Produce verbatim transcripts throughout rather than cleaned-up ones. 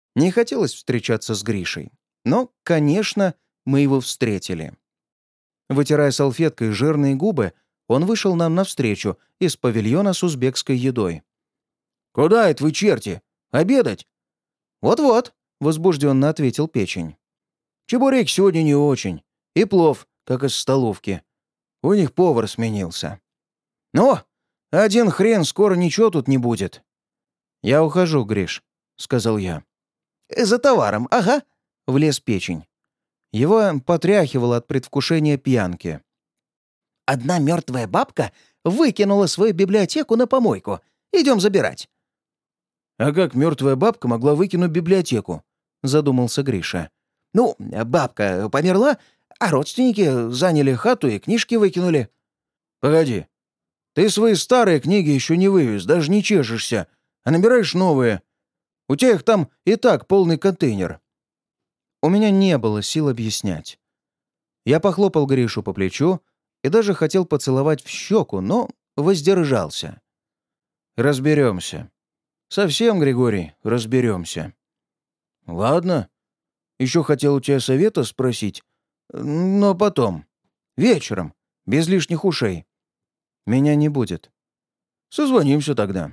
Не хотелось встречаться с Гришей. Но, конечно, мы его встретили. Вытирая салфеткой жирные губы, он вышел нам навстречу из павильона с узбекской едой. «Куда это вы, черти? Обедать?» «Вот-вот», — возбужденно ответил Печень. «Чебурек сегодня не очень. И плов, как из столовки. У них повар сменился. Но один хрен, скоро ничего тут не будет». «Я ухожу, Гриш», — сказал я. «За товаром, ага», — влез Печень. Его потряхивало от предвкушения пьянки. «Одна мертвая бабка выкинула свою библиотеку на помойку. Идем забирать». «А как мертвая бабка могла выкинуть библиотеку?» — задумался Гриша. «Ну, бабка померла, а родственники заняли хату и книжки выкинули». «Погоди, ты свои старые книги еще не вывез, даже не чешешься, а набираешь новые. У тебя их там и так полный контейнер». У меня не было сил объяснять. Я похлопал Гришу по плечу и даже хотел поцеловать в щеку, но воздержался. «Разберемся. Совсем, Григорий, разберемся». «Ладно. Еще хотел у тебя совета спросить. Но потом. Вечером. Без лишних ушей. Меня не будет. Созвонимся тогда».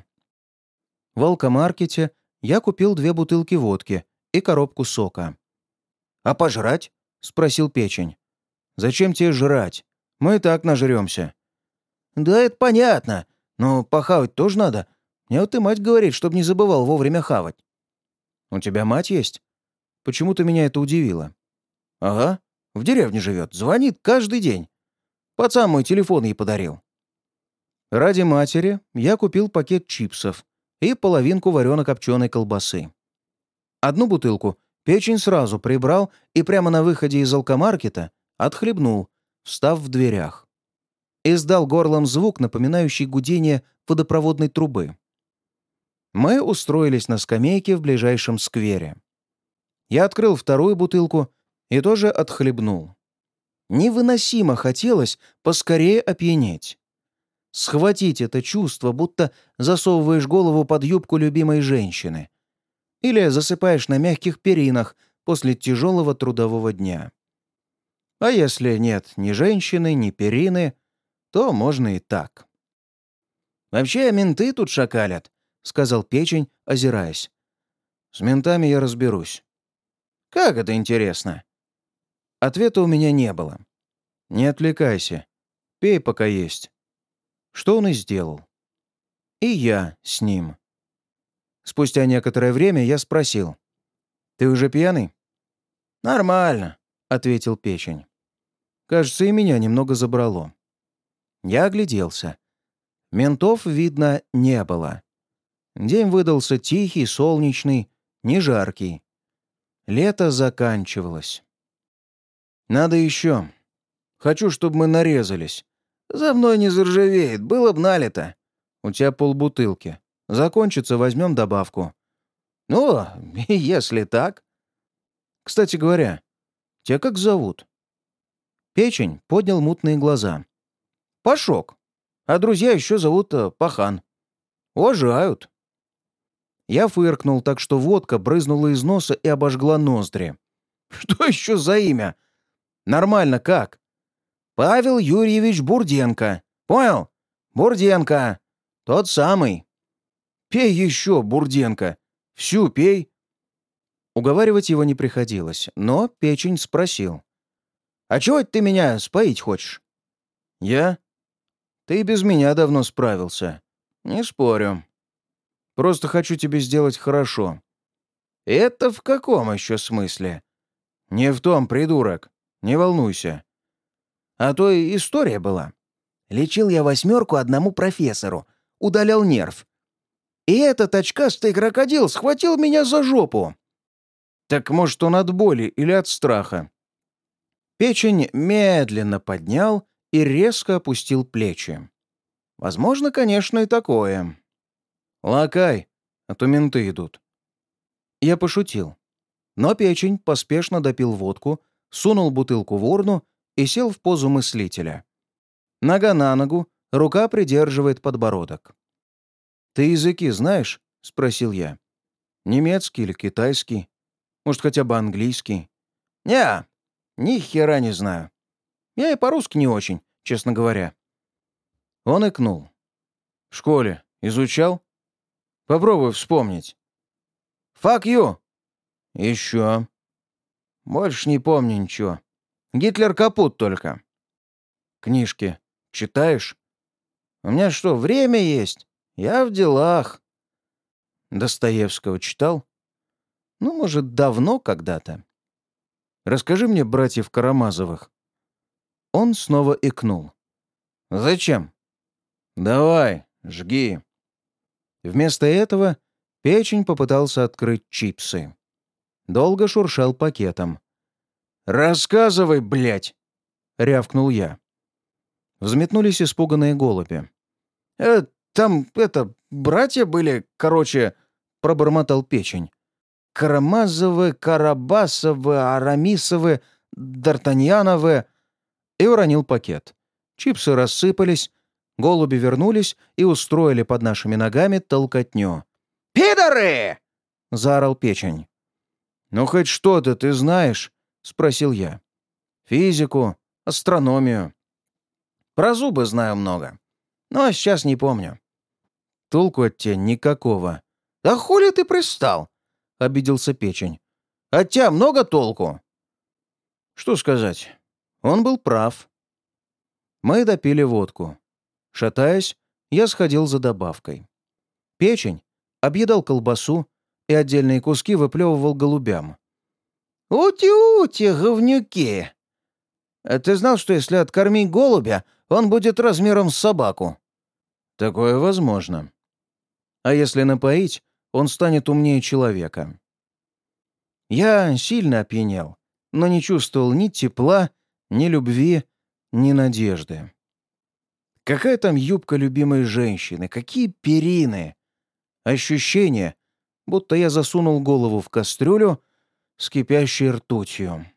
В алкомаркете я купил две бутылки водки и коробку сока. «А пожрать?» — спросил Печень. «Зачем тебе жрать? Мы и так нажремся». «Да это понятно. Но похавать тоже надо. Мне вот и мать говорит, чтобы не забывал вовремя хавать». «У тебя мать есть? Почему-то меня это удивило». «Ага. В деревне живет. Звонит каждый день. Пацан мой телефон ей подарил». Ради матери я купил пакет чипсов и половинку варено-копченой колбасы. Одну бутылку Печень сразу прибрал и прямо на выходе из алкомаркета отхлебнул, встав в дверях. Издал горлом звук, напоминающий гудение водопроводной трубы. Мы устроились на скамейке в ближайшем сквере. Я открыл вторую бутылку и тоже отхлебнул. Невыносимо хотелось поскорее опьянеть. Схватить это чувство, будто засовываешь голову под юбку любимой женщины. Или засыпаешь на мягких перинах после тяжелого трудового дня. А если нет ни женщины, ни перины, то можно и так. «Вообще менты тут шакалят», — сказал Печень, озираясь. «С ментами я разберусь». «Как это интересно?» Ответа у меня не было. «Не отвлекайся. Пей, пока есть». Что он и сделал. И я с ним. Спустя некоторое время я спросил. «Ты уже пьяный?» «Нормально», — ответил Печень. Кажется, и меня немного забрало. Я огляделся. Ментов, видно, не было. День выдался тихий, солнечный, не жаркий. Лето заканчивалось. «Надо еще. Хочу, чтобы мы нарезались. За мной не заржавеет, было б налито. У тебя полбутылки. Закончится, возьмем добавку». «Ну, если так». «Кстати говоря, тебя как зовут?» Печень поднял мутные глаза. «Пашок. А друзья еще зовут э, Пахан. Уважают». Я фыркнул так, что водка брызнула из носа и обожгла ноздри. «Что еще за имя? Нормально как?» «Павел Юрьевич Бурденко. Понял? Бурденко. Тот самый». «Пей еще, Бурденко. Всю пей». Уговаривать его не приходилось, но Печень спросил. «А чего это ты меня споить хочешь?» «Я? Ты и без меня давно справился. Не спорю. Просто хочу тебе сделать хорошо». «Это в каком еще смысле?» «Не в том, придурок. Не волнуйся». «А то и история была. Лечил я восьмерку одному профессору. Удалял нерв. И этот очкастый крокодил схватил меня за жопу». «Так, может, он от боли или от страха?» Печень медленно поднял и резко опустил плечи. «Возможно, конечно, и такое». «Лакай, а то менты идут». Я пошутил. Но Печень поспешно допил водку, сунул бутылку в урну и сел в позу мыслителя. Нога на ногу, рука придерживает подбородок. «Ты языки знаешь?» — спросил я. Немецкий или китайский? Может, хотя бы английский? Не, ни хера не знаю. Я и по-русски не очень, честно говоря. Он икнул. В школе изучал? Попробуй вспомнить. Fuck you. Еще. Больше не помню ничего. Гитлер капут только. Книжки читаешь? У меня что, время есть? Я в делах. Достоевского читал? Ну, может, давно когда-то. Расскажи мне братьев Карамазовых. Он снова икнул. Зачем? Давай, жги. Вместо этого Печень попытался открыть чипсы. Долго шуршал пакетом. «Рассказывай, блядь!» — рявкнул я. Взметнулись испуганные голуби. «Э, там, это, братья были, короче...» — пробормотал Печень. «Карамазовы, Карабасовы, Арамисовы, Д'Артаньяновы...» И уронил пакет. Чипсы рассыпались, голуби вернулись и устроили под нашими ногами толкотню. «Пидоры!» — заорал Печень. «Ну, хоть что-то ты знаешь?» — спросил я. «Физику, астрономию. Про зубы знаю много, но сейчас не помню». «Толку от тебя никакого». «Да хули ты пристал?» — обиделся Печень. «От тебя много толку?» Что сказать? Он был прав. Мы допили водку. Шатаясь, я сходил за добавкой. Печень объедал колбасу и отдельные куски выплевывал голубям. «Ути-ути, говнюки! А ты знал, что если откормить голубя, он будет размером с собаку?» «Такое возможно. А если напоить, он станет умнее человека». Я сильно опьянел, но не чувствовал ни тепла, ни любви, ни надежды. Какая там юбка любимой женщины, какие перины! Ощущение, будто я засунул голову в кастрюлю с кипящей ртутью.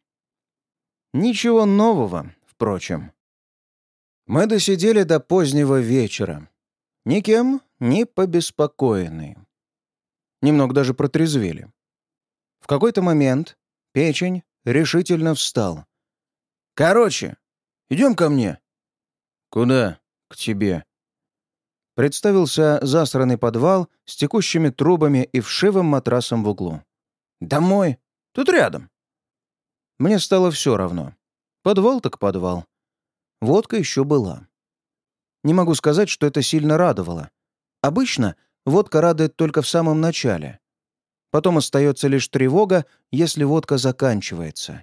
Ничего нового, впрочем. Мы досидели до позднего вечера. Никем не побеспокоенные. Немного даже протрезвели. В какой-то момент Печень решительно встал. «Короче, идем ко мне». «Куда? К тебе?» Представился засранный подвал с текущими трубами и вшивым матрасом в углу. «Домой. Тут рядом». Мне стало все равно. Подвал так подвал. Водка еще была. Не могу сказать, что это сильно радовало. Обычно водка радует только в самом начале. Потом остается лишь тревога, если водка заканчивается.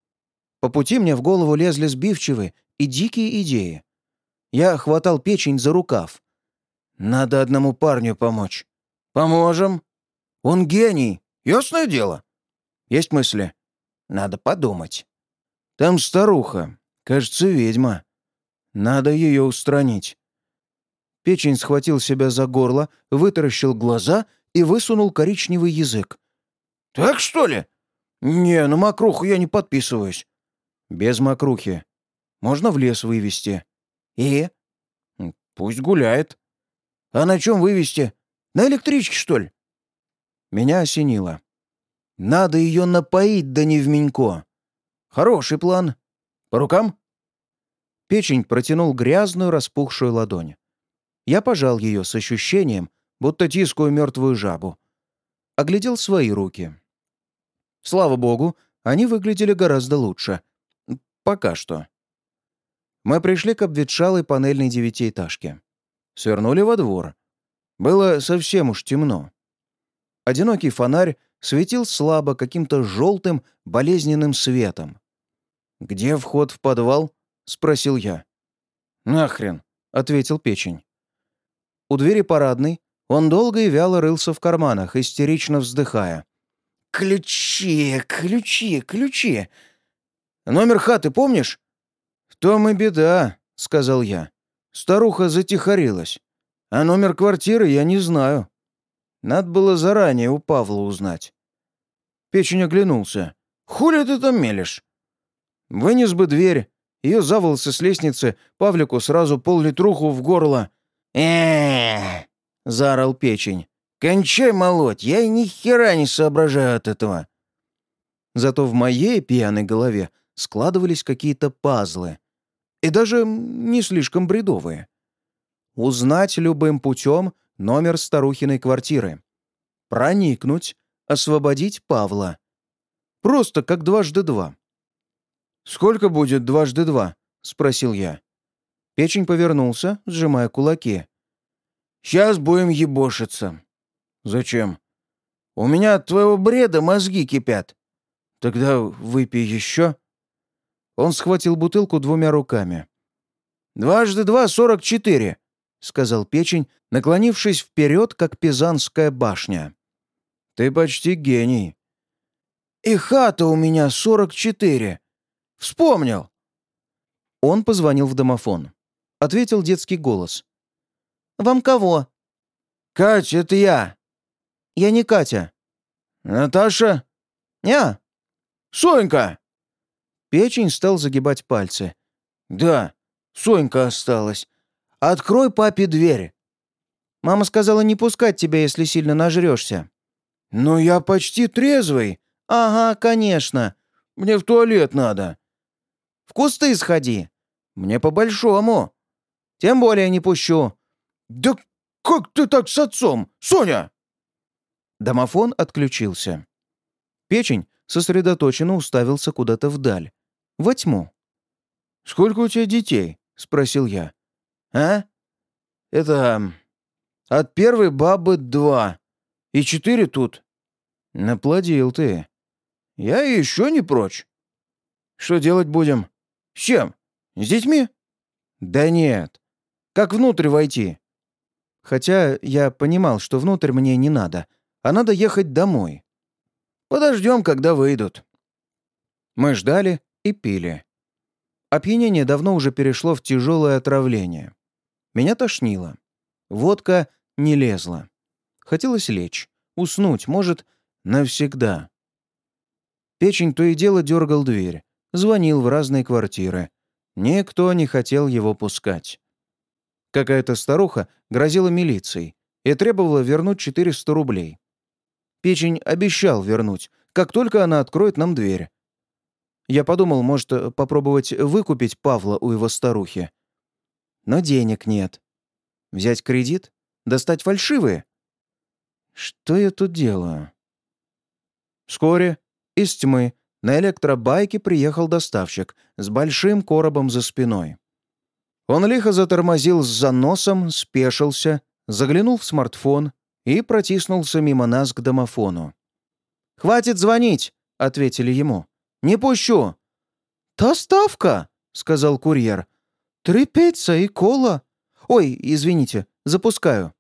По пути мне в голову лезли сбивчивые и дикие идеи. Я хватал Печень за рукав. «Надо одному парню помочь». «Поможем». «Он гений, ясное дело». «Есть мысли?» «Надо подумать». «Там старуха, кажется, ведьма. Надо ее устранить». Печень схватил себя за горло, вытаращил глаза и высунул коричневый язык. «Так, что ли?» «Не, на мокруху я не подписываюсь». «Без мокрухи. Можно в лес вывести». «И?» «Пусть гуляет». «А на чем вывести? На электричке, что ли?» Меня осенило. «Надо ее напоить, да не в Менько». «Хороший план. По рукам?» Печень протянул грязную распухшую ладонь. Я пожал ее с ощущением, будто тискаю мертвую жабу. Оглядел свои руки. Слава богу, они выглядели гораздо лучше. Пока что. Мы пришли к обветшалой панельной девятиэтажке. Свернули во двор. Было совсем уж темно. Одинокий фонарь светил слабо каким-то желтым, болезненным светом. «Где вход в подвал?» — спросил я. «Нахрен», — ответил Печень. У двери парадной он долго и вяло рылся в карманах, истерично вздыхая. «Ключи, ключи, ключи! Номер хаты помнишь?» «В том и беда», — сказал я. «Старуха затихарилась. А номер квартиры я не знаю. Надо было заранее у Павла узнать». Печень оглянулся. «Хули ты там мелешь?» «Вынес бы дверь. Ее за волосы с лестницы, Павлику сразу пол-литруху в горло». «Э-э-э!» — заорал Печень. «Кончай молоть, я ни хера не соображаю от этого». Зато в моей пьяной голове складывались какие-то пазлы. И даже не слишком бредовые. Узнать любым путем номер старухиной квартиры. Проникнуть, освободить Павла. Просто как дважды два. «Сколько будет дважды два?» — спросил я. Печень повернулся, сжимая кулаки. «Сейчас будем ебошиться». «Зачем?» «У меня от твоего бреда мозги кипят». «Тогда выпей еще». Он схватил бутылку двумя руками. «Дважды два — сорок четыре», — сказал Печень, наклонившись вперед, как Пизанская башня. «Ты почти гений». «И хата у меня сорок четыре. Вспомнил». Он позвонил в домофон. Ответил детский голос. «Вам кого?» «Кать, это я». «Я не Катя». «Наташа?» «Я». «Сонька!» Печень стал загибать пальцы. «Да, Сонька осталась. Открой папе дверь». «Мама сказала не пускать тебя, если сильно нажрешься». «Но я почти трезвый». «Ага, конечно. Мне в туалет надо». В кусты сходи». «Мне по-большому». «Тем более не пущу». «Да как ты так с отцом, Соня?» Домофон отключился. Печень сосредоточенно уставился куда-то вдаль, во тьму. «Сколько у тебя детей?» — спросил я. «А? Это... От первой бабы два. И четыре тут». «Наплодил ты». «Я еще не прочь». «Что делать будем? С чем? С детьми?» «Да нет. Как внутрь войти?» Хотя я понимал, что внутрь мне не надо, а надо ехать домой. «Подождем, когда выйдут». Мы ждали и пили. Опьянение давно уже перешло в тяжелое отравление. Меня тошнило. Водка не лезла. Хотелось лечь, уснуть, может, навсегда. Печень то и дело дергал дверь, звонил в разные квартиры. Никто не хотел его пускать. Какая-то старуха грозила милицией и требовала вернуть четыреста рублей. Печень обещал вернуть, как только она откроет нам дверь. Я подумал, может, попробовать выкупить Павла у его старухи. Но денег нет. Взять кредит? Достать фальшивые? Что я тут делаю? Вскоре из тьмы на электробайке приехал доставщик с большим коробом за спиной. Он лихо затормозил с заносом, спешился, заглянул в смартфон и протиснулся мимо нас к домофону. «Хватит звонить!» — ответили ему. «Не пущу!» «Доставка!» — сказал курьер. «Три пицца и кола. Ой, извините, запускаю».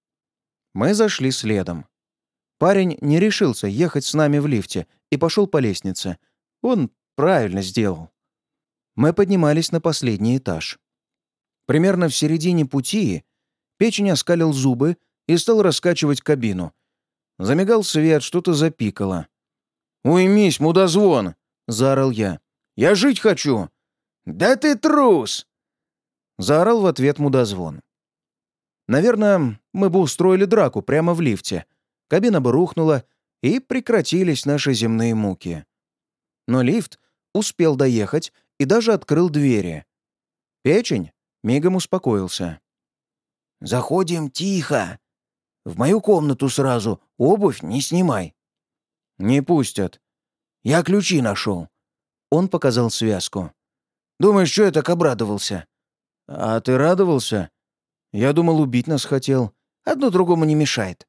Мы зашли следом. Парень не решился ехать с нами в лифте и пошел по лестнице. Он правильно сделал. Мы поднимались на последний этаж. Примерно в середине пути Печень оскалил зубы и стал раскачивать кабину. Замигал свет, что-то запикало. «Уймись, мудозвон!» — заорал я. «Я жить хочу!» «Да ты трус!» — заорал в ответ мудозвон. Наверное, мы бы устроили драку прямо в лифте. Кабина бы рухнула, и прекратились наши земные муки. Но лифт успел доехать и даже открыл двери. Печень мигом успокоился. «Заходим тихо. В мою комнату сразу. Обувь не снимай». «Не пустят». «Я ключи нашел». Он показал связку. «Думаешь, что я так обрадовался?» «А ты радовался? Я думал, убить нас хотел. Одно другому не мешает».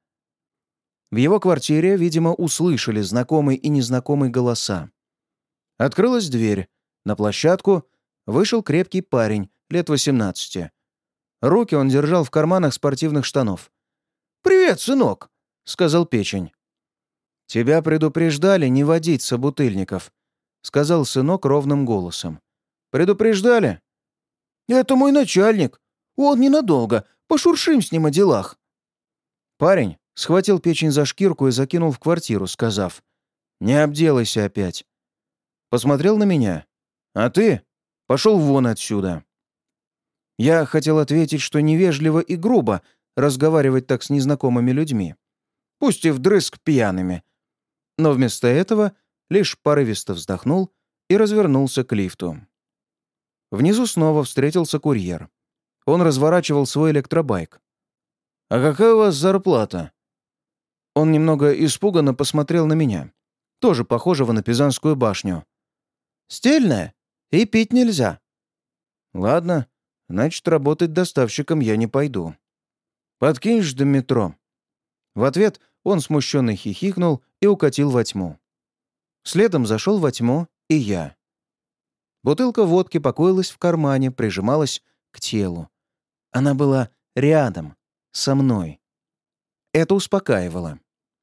В его квартире, видимо, услышали знакомые и незнакомые голоса. Открылась дверь. На площадку вышел крепкий парень, лет восемнадцати. Руки он держал в карманах спортивных штанов. «Привет, сынок», — сказал Печень. «Тебя предупреждали не водить собутыльников», — сказал сынок ровным голосом. «Предупреждали?» «Это мой начальник. Он ненадолго. Пошуршим с ним о делах». Парень схватил Печень за шкирку и закинул в квартиру, сказав: «Не обделайся опять». Посмотрел на меня. «А ты пошел вон отсюда». Я хотел ответить, что невежливо и грубо разговаривать так с незнакомыми людьми. пусть и вдрызг пьяными. Но вместо этого лишь порывисто вздохнул и развернулся к лифту. Внизу снова встретился курьер. Он разворачивал свой электробайк. «А какая у вас зарплата?» Он немного испуганно посмотрел на меня, тоже похожего на Пизанскую башню. «Стильная, и пить нельзя». «Ладно, значит, работать доставщиком я не пойду. Подкинешь до метро?» В ответ он смущенно хихикнул и укатил во тьму. Следом зашел во тьму и я. Бутылка водки покоилась в кармане, прижималась к телу. Она была рядом, со мной. Это успокаивало.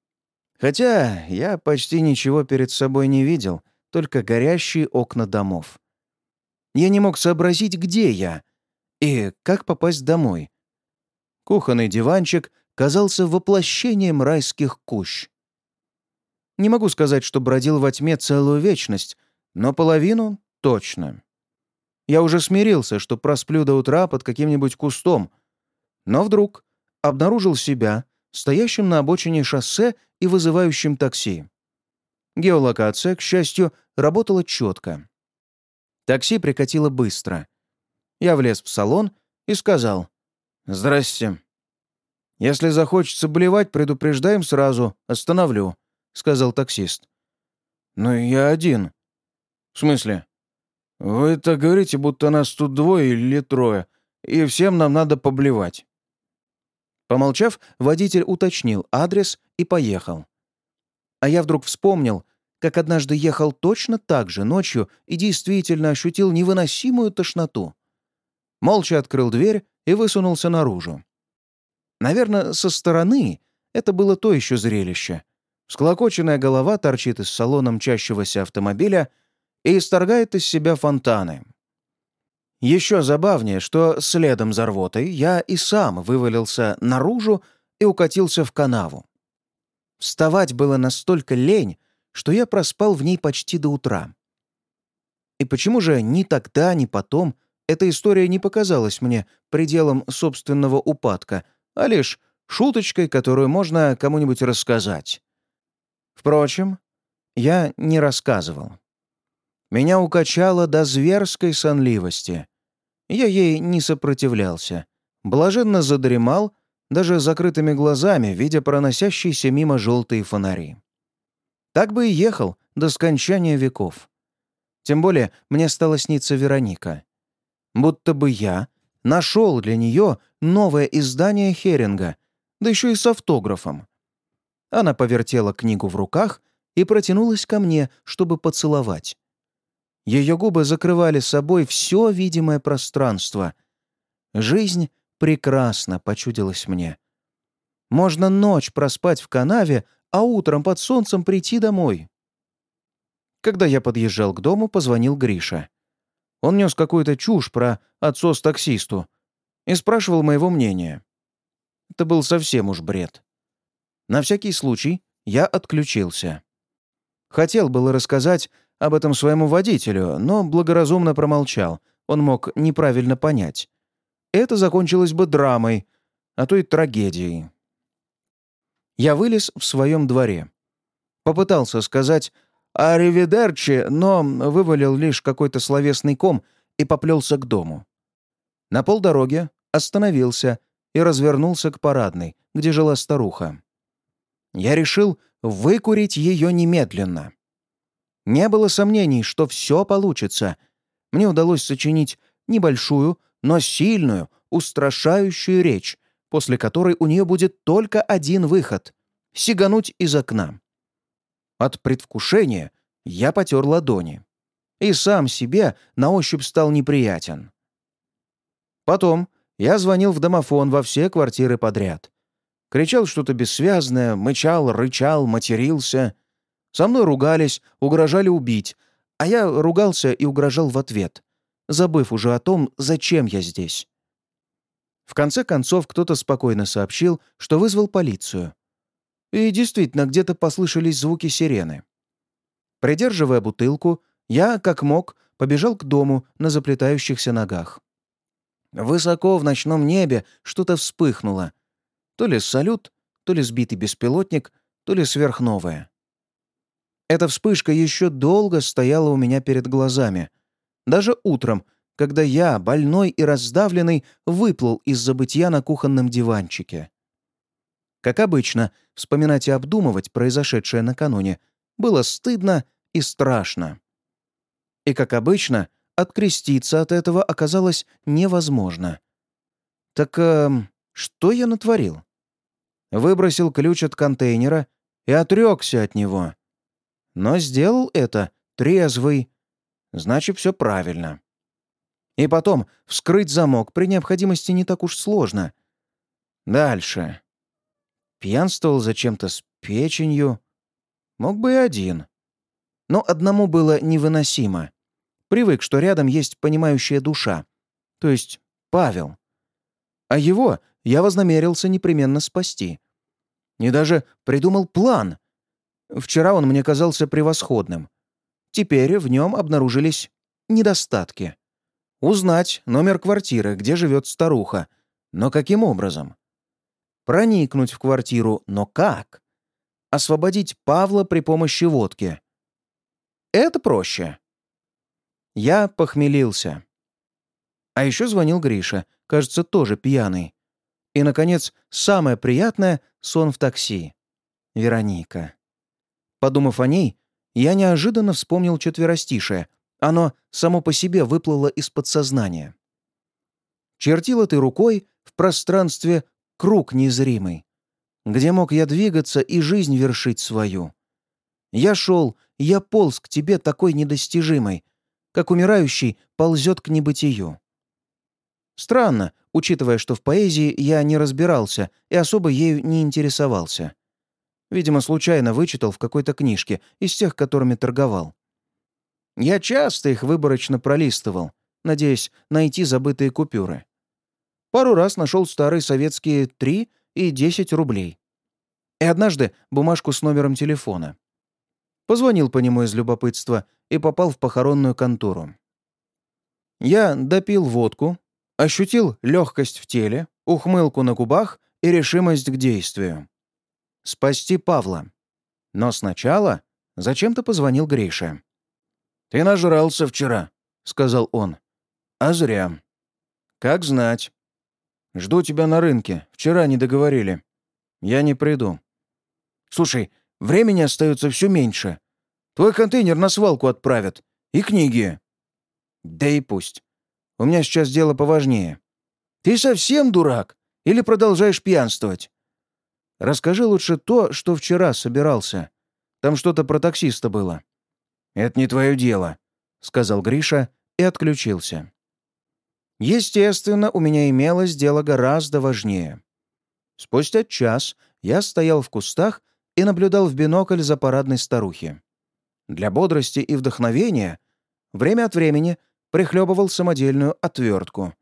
Хотя я почти ничего перед собой не видел, только горящие окна домов. Я не мог сообразить, где я и как попасть домой. Кухонный диванчик казался воплощением райских кущ. Не могу сказать, что бродил во тьме целую вечность, но половину — точно. Я уже смирился, что просплю до утра под каким-нибудь кустом, но вдруг обнаружил себя стоящим на обочине шоссе и вызывающим такси. Геолокация, к счастью, работала четко. Такси прикатило быстро. Я влез в салон и сказал: «Здрасте. Если захочется блевать, предупреждаем сразу, остановлю», — сказал таксист. «Но я один». «В смысле?» «Вы так говорите, будто нас тут двое или трое, и всем нам надо поблевать». Помолчав, водитель уточнил адрес и поехал. А я вдруг вспомнил, как однажды ехал точно так же ночью и действительно ощутил невыносимую тошноту. Молча открыл дверь и высунулся наружу. Наверное, со стороны это было то еще зрелище. Всклокоченная голова торчит из салона мчащегося автомобиля и исторгает из себя фонтаны. Еще забавнее, что следом за рвотой я и сам вывалился наружу и укатился в канаву. Вставать было настолько лень, что я проспал в ней почти до утра. И почему же ни тогда, ни потом эта история не показалась мне пределом собственного упадка, а лишь шуточкой, которую можно кому-нибудь рассказать? Впрочем, я не рассказывал. Меня укачало до зверской сонливости. Я ей не сопротивлялся. Блаженно задремал, даже закрытыми глазами, видя проносящиеся мимо желтые фонари. Так бы и ехал до скончания веков. Тем более мне стало сниться Вероника. Будто бы я нашел для нее новое издание Херинга, да еще и с автографом. Она повертела книгу в руках и протянулась ко мне, чтобы поцеловать. Ее губы закрывали собой все видимое пространство. Жизнь прекрасно почудилась мне. Можно ночь проспать в канаве, а утром под солнцем прийти домой. Когда я подъезжал к дому, позвонил Гриша. Он нес какую-то чушь про отцов-таксисту и спрашивал моего мнения. Это был совсем уж бред. На всякий случай я отключился. Хотел было рассказать об этом своему водителю, но благоразумно промолчал. Он мог неправильно понять. Это закончилось бы драмой, а то и трагедией. Я вылез в своем дворе. Попытался сказать «Аривидерчи», но вывалил лишь какой-то словесный ком и поплелся к дому. На полдороги остановился и развернулся к парадной, где жила старуха. Я решил выкурить ее немедленно. Не было сомнений, что все получится. Мне удалось сочинить небольшую, но сильную, устрашающую речь, после которой у нее будет только один выход — сигануть из окна. От предвкушения я потер ладони. И сам себе на ощупь стал неприятен. Потом я звонил в домофон во все квартиры подряд. Кричал что-то бессвязное, мычал, рычал, матерился. Со мной ругались, угрожали убить, а я ругался и угрожал в ответ, забыв уже о том, зачем я здесь. В конце концов, кто-то спокойно сообщил, что вызвал полицию. И действительно, где-то послышались звуки сирены. Придерживая бутылку, я, как мог, побежал к дому на заплетающихся ногах. Высоко в ночном небе что-то вспыхнуло. То ли салют, то ли сбитый беспилотник, то ли сверхновая. Эта вспышка еще долго стояла у меня перед глазами. Даже утром, когда я, больной и раздавленный, выплыл из забытья на кухонном диванчике. Как обычно, вспоминать и обдумывать произошедшее накануне было стыдно и страшно. И, как обычно, откреститься от этого оказалось невозможно. Так э, что я натворил? Выбросил ключ от контейнера и отрекся от него. Но сделал это трезвый. Значит, все правильно. И потом, вскрыть замок при необходимости не так уж сложно. Дальше. Пьянствовал зачем-то с печенью. Мог бы и один. Но одному было невыносимо. Привык, что рядом есть понимающая душа. То есть Павел. А его я вознамерился непременно спасти. И даже придумал план. Вчера он мне казался превосходным. Теперь в нем обнаружились недостатки. Узнать номер квартиры, где живет старуха. Но каким образом? Проникнуть в квартиру, но как? Освободить Павла при помощи водки. Это проще. Я похмелился. А еще звонил Гриша, кажется, тоже пьяный. И, наконец, самое приятное — сон в такси. Вероника. Подумав о ней, я неожиданно вспомнил четверостишее. Оно само по себе выплыло из подсознания. «Чертила ты рукой в пространстве круг незримый, где мог я двигаться и жизнь вершить свою. Я шел, я полз к тебе такой недостижимой, как умирающий ползет к небытию». Странно, учитывая, что в поэзии я не разбирался и особо ею не интересовался. Видимо, случайно вычитал в какой-то книжке из тех, которыми торговал. Я часто их выборочно пролистывал, надеясь найти забытые купюры. Пару раз нашел старые советские три и десять рублей. И однажды бумажку с номером телефона. Позвонил по нему из любопытства и попал в похоронную контору. Я допил водку, ощутил легкость в теле, ухмылку на губах и решимость к действию. Спасти Павла. Но сначала зачем-то позвонил Грише. «Ты нажрался вчера», — сказал он. «А зря». «Как знать. Жду тебя на рынке. Вчера не договорили. Я не приду». «Слушай, времени остается все меньше. Твой контейнер на свалку отправят. И книги». «Да и пусть. У меня сейчас дело поважнее». «Ты совсем дурак? Или продолжаешь пьянствовать?» «Расскажи лучше то, что вчера собирался. Там что-то про таксиста было». «Это не твое дело», — сказал Гриша и отключился. Естественно, у меня имелось дело гораздо важнее. Спустя час я стоял в кустах и наблюдал в бинокль за парадной старухи. Для бодрости и вдохновения время от времени прихлебывал самодельную отвертку.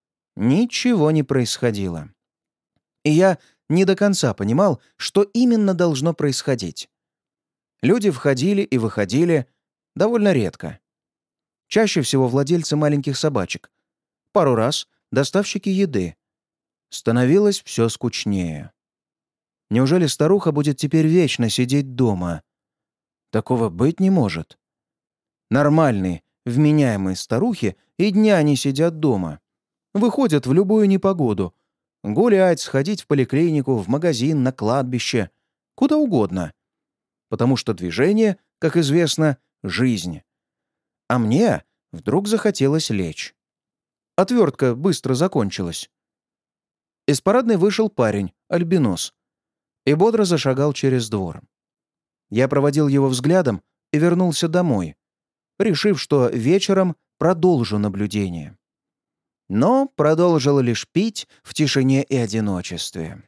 Ничего не происходило. И я не до конца понимал, что именно должно происходить. Люди входили и выходили довольно редко. Чаще всего владельцы маленьких собачек. Пару раз доставщики еды. Становилось все скучнее. Неужели старуха будет теперь вечно сидеть дома? Такого быть не может. Нормальные, вменяемые старухи и дня не сидят дома. Выходят в любую непогоду. Гулять, сходить в поликлинику, в магазин, на кладбище. Куда угодно. Потому что движение, как известно, жизнь. А мне вдруг захотелось лечь. Отвертка быстро закончилась. Из парадной вышел парень, альбинос, и бодро зашагал через двор. Я проводил его взглядом и вернулся домой, решив, что вечером продолжу наблюдение. Но продолжил лишь пить в тишине и одиночестве.